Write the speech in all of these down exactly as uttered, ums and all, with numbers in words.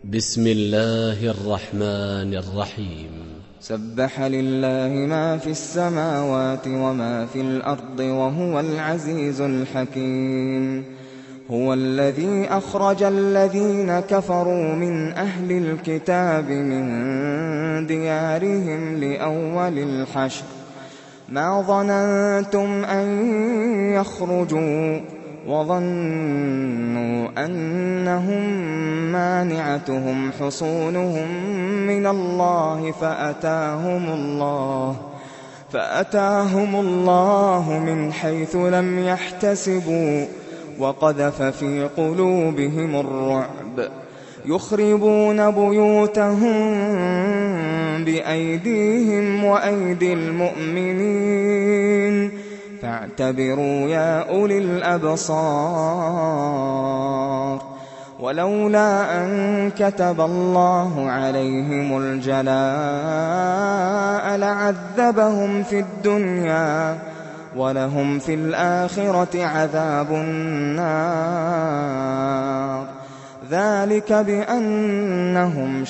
بسم الله الرحمن الرحيم. سبح لله ما في السماوات وما في الأرض وهو العزيز الحكيم. هو الذي أخرج الذين كفروا من أهل الكتاب من ديارهم لأول الحشر ما ظننتم أن يخرجوا وظنوا أنهم مانعتهم حصونهم من الله فأتاهم الله فأتاهم الله من حيث لم يحتسبوا وقذف في قلوبهم الرعب يخربون بيوتهم بأيديهم وأيدي المؤمنين فاعتبروا يا أولي الأبصار. ولولا أن كتب الله عليهم الجلاء لعذبهم في الدنيا ولهم في الآخرة عذاب النار ذلك بأنهم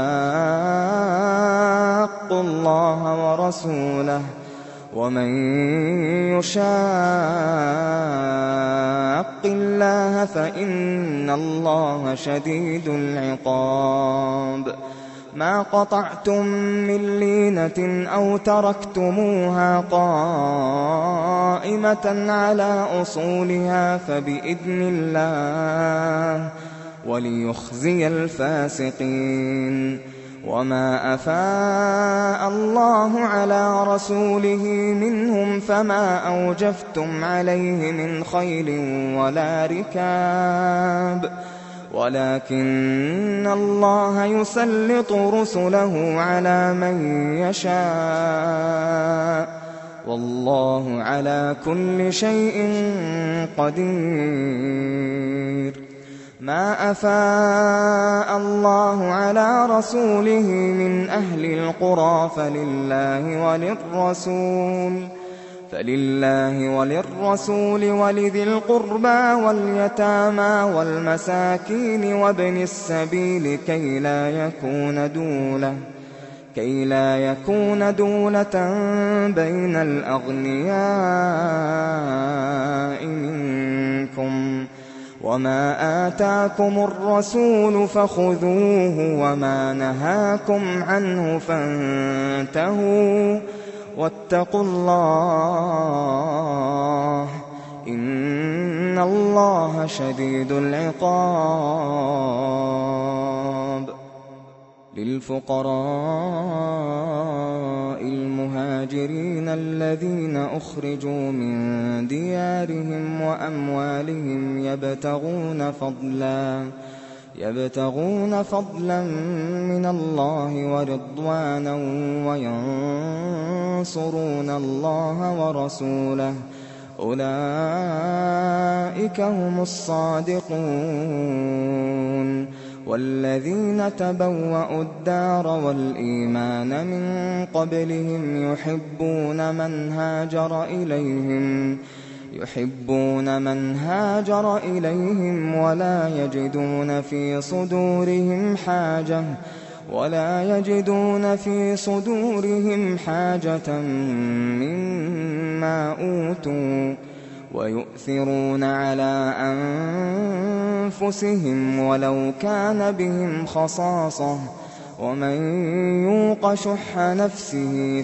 شاقوا الله ورسوله ومن يشاق الله فإن الله شديد العقاب. ما قطعتم من لينة أو تركتموها قائمة على أصولها فبإذن الله وليخزي الفاسقين. وما أفاء الله على رسوله منهم فما أوجفتم عليه من خيل ولا ركاب ولكن الله يسلط رسله على من يشاء والله على كل شيء قدير. ما أفاء الله على رسوله من أهل القرى فلله وللرسول فلله وللرسول ولذي القربى واليتامى والمساكين وابن السبيل كي لا يكون دولة كي لا يكون دولة بين الأغنياء منكم. وما آتاكم الرسول فخذوه وما نهاكم عنه فانتهوا واتقوا الله إن الله شديد العقاب. للفقراء المهاجرين الذين أخرجوا من ديارهم وأموالهم يبتغون فضلا يبتغون فضلا من الله ورضوانا وينصرون الله ورسوله أولئك هم الصادقون. والذين تبوأوا الدار والإيمان من قبلهم يحبون من هاجر إليهم يحبون من هاجر إليهم ولا يجدون في صدورهم حاجة ولا يجدون في صدورهم حاجة مما أوتوا ويؤثرون على أنفسهم ولو كان بهم خصاصة ومن يوق شح نفسه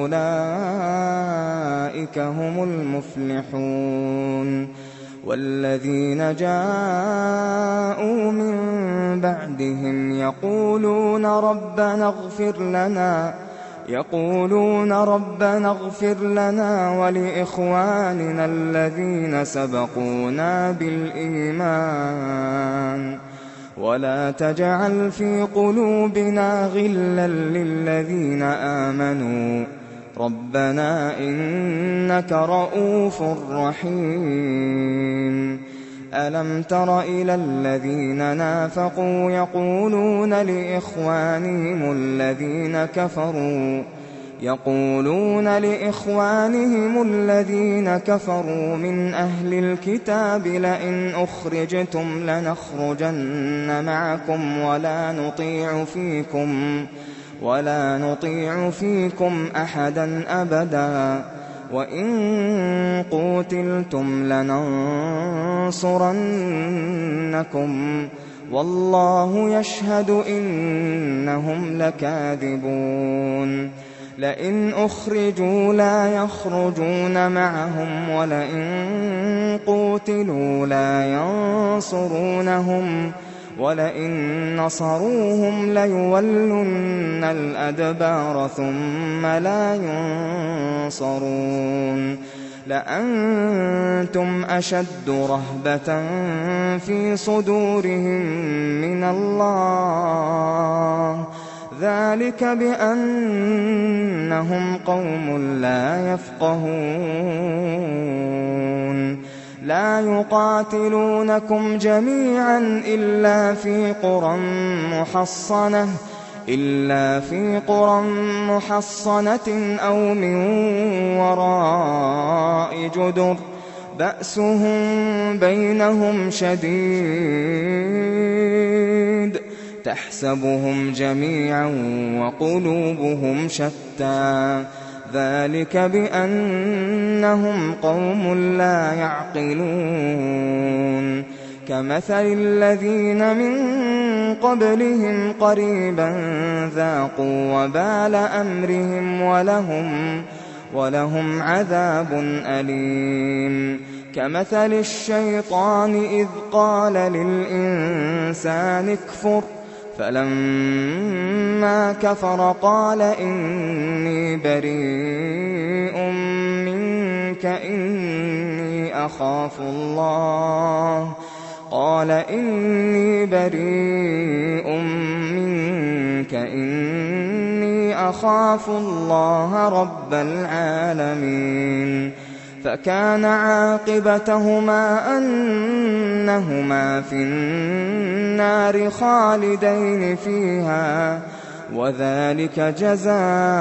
فأولئك هم المفلحون. والذين جاءوا من بعدهم يقولون ربنا اغفر لنا يقولون ربنا اغفر لنا ولإخواننا الذين سبقونا بالإيمان ولا تجعل في قلوبنا غلا للذين آمنوا ربنا إنك رؤوف رحيم. ألم تر إلى الذين نافقوا يقولون لإخوانهم الذين كفروا يقولون لإخوانهم الذين كفروا من أهل الكتاب لئن أخرجتم لنخرجن معكم ولا نطيع فيكم ولا نطيع فيكم أحدا أبدا وإن قوتلتم لننصرنكم والله يشهد إنهم لكاذبون لئن أخرجوا لا يخرجون معهم ولئن قوتلوا لا ينصرونهم ولئن نصروهم ليولن الأدبار ثم لا ينصرون لأنتم أشد رهبة في صدورهم من الله ذلك بأنهم قوم لا يفقهون لا يقاتلونكم جميعا إلا في قرى محصنة إلا في قرى محصنة أو من وراء جدر بأسهم بينهم شديد تحسبهم جميعا وقلوبهم شتى ذلك بأنهم قوم لا يعقلون كمثل الذين من قبلهم قريبا ذاقوا وبال أمرهم ولهم, ولهم عذاب أليم كمثل الشيطان إذ قال للإنسان اكفر فلما كفر قال إني بريء منك إني أخاف الله قال إني بريء منك إني أخاف الله رب العالمين فكان عاقبتهما أنهما في النار خالدين فيها وذلك جزاء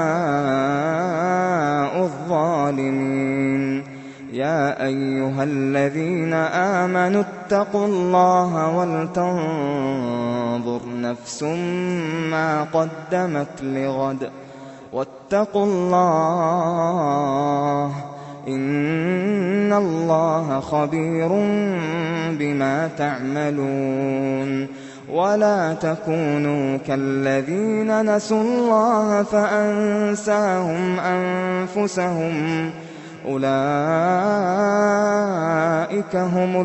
الظالمين يا أيها الذين آمنوا اتقوا الله ولتنظر نفس ما قدمت لغد واتقوا الله إن الله خبير بما تعملون ولا تكونوا كالذين نسوا الله فأنساهم أنفسهم أولئك هم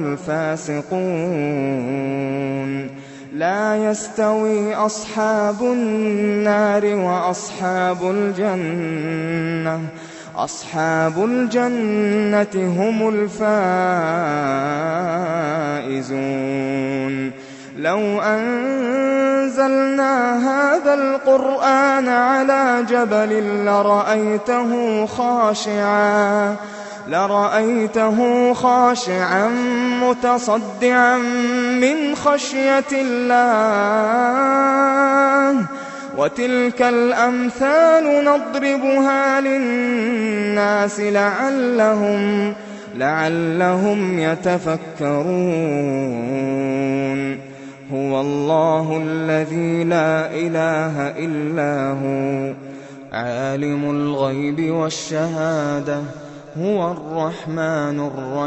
الفاسقون لا يستوي أصحاب النار وأصحاب الجنة أصحاب الجنة هم الفائزون لو أنزلنا هذا القرآن على جبل لرأيته خاشعا لرأيته خاشعا متصدعا من خشية الله وتلك الأمثال نضربها للناس لعلهم لعلهم يتفكرون هو الله الذي لا إله إلا هو عالم الغيب والشهادة هو الرحمن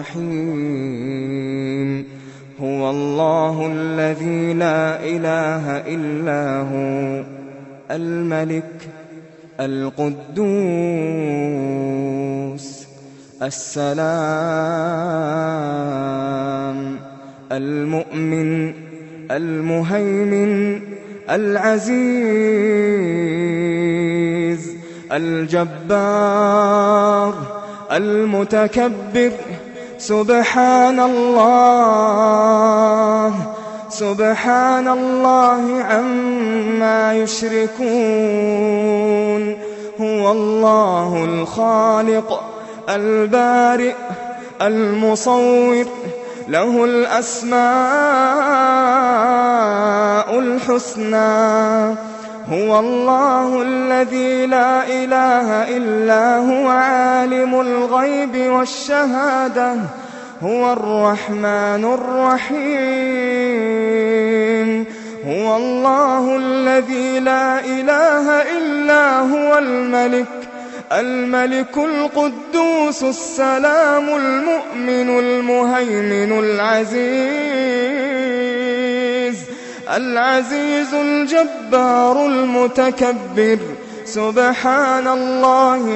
الرحيم هو الله الذي لا إله إلا هو الملك القدوس السلام المؤمن المهيمن العزيز الجبار المتكبر سبحان الله سبحان الله عما يشركون هو الله الخالق البارئ المصور له الأسماء الحسنى هو الله الذي لا إله إلا هو عالم الغيب والشهادة هو الرحمن الرحيم هو الله الذي لا إله إلا هو الملك الملك القدوس السلام المؤمن المهيمن العزيز العزيز الجبار المتكبر سبحان الله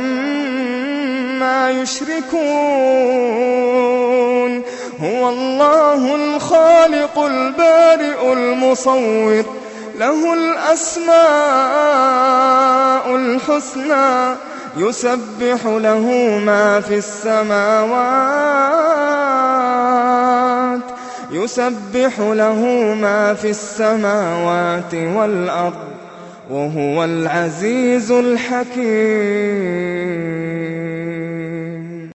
عما يشركون هو الله الخالق البارئ المصور له الأسماء الحسنى يسبح له ما في السماوات يسبح له ما في السماوات والأرض وهو العزيز الحكيم.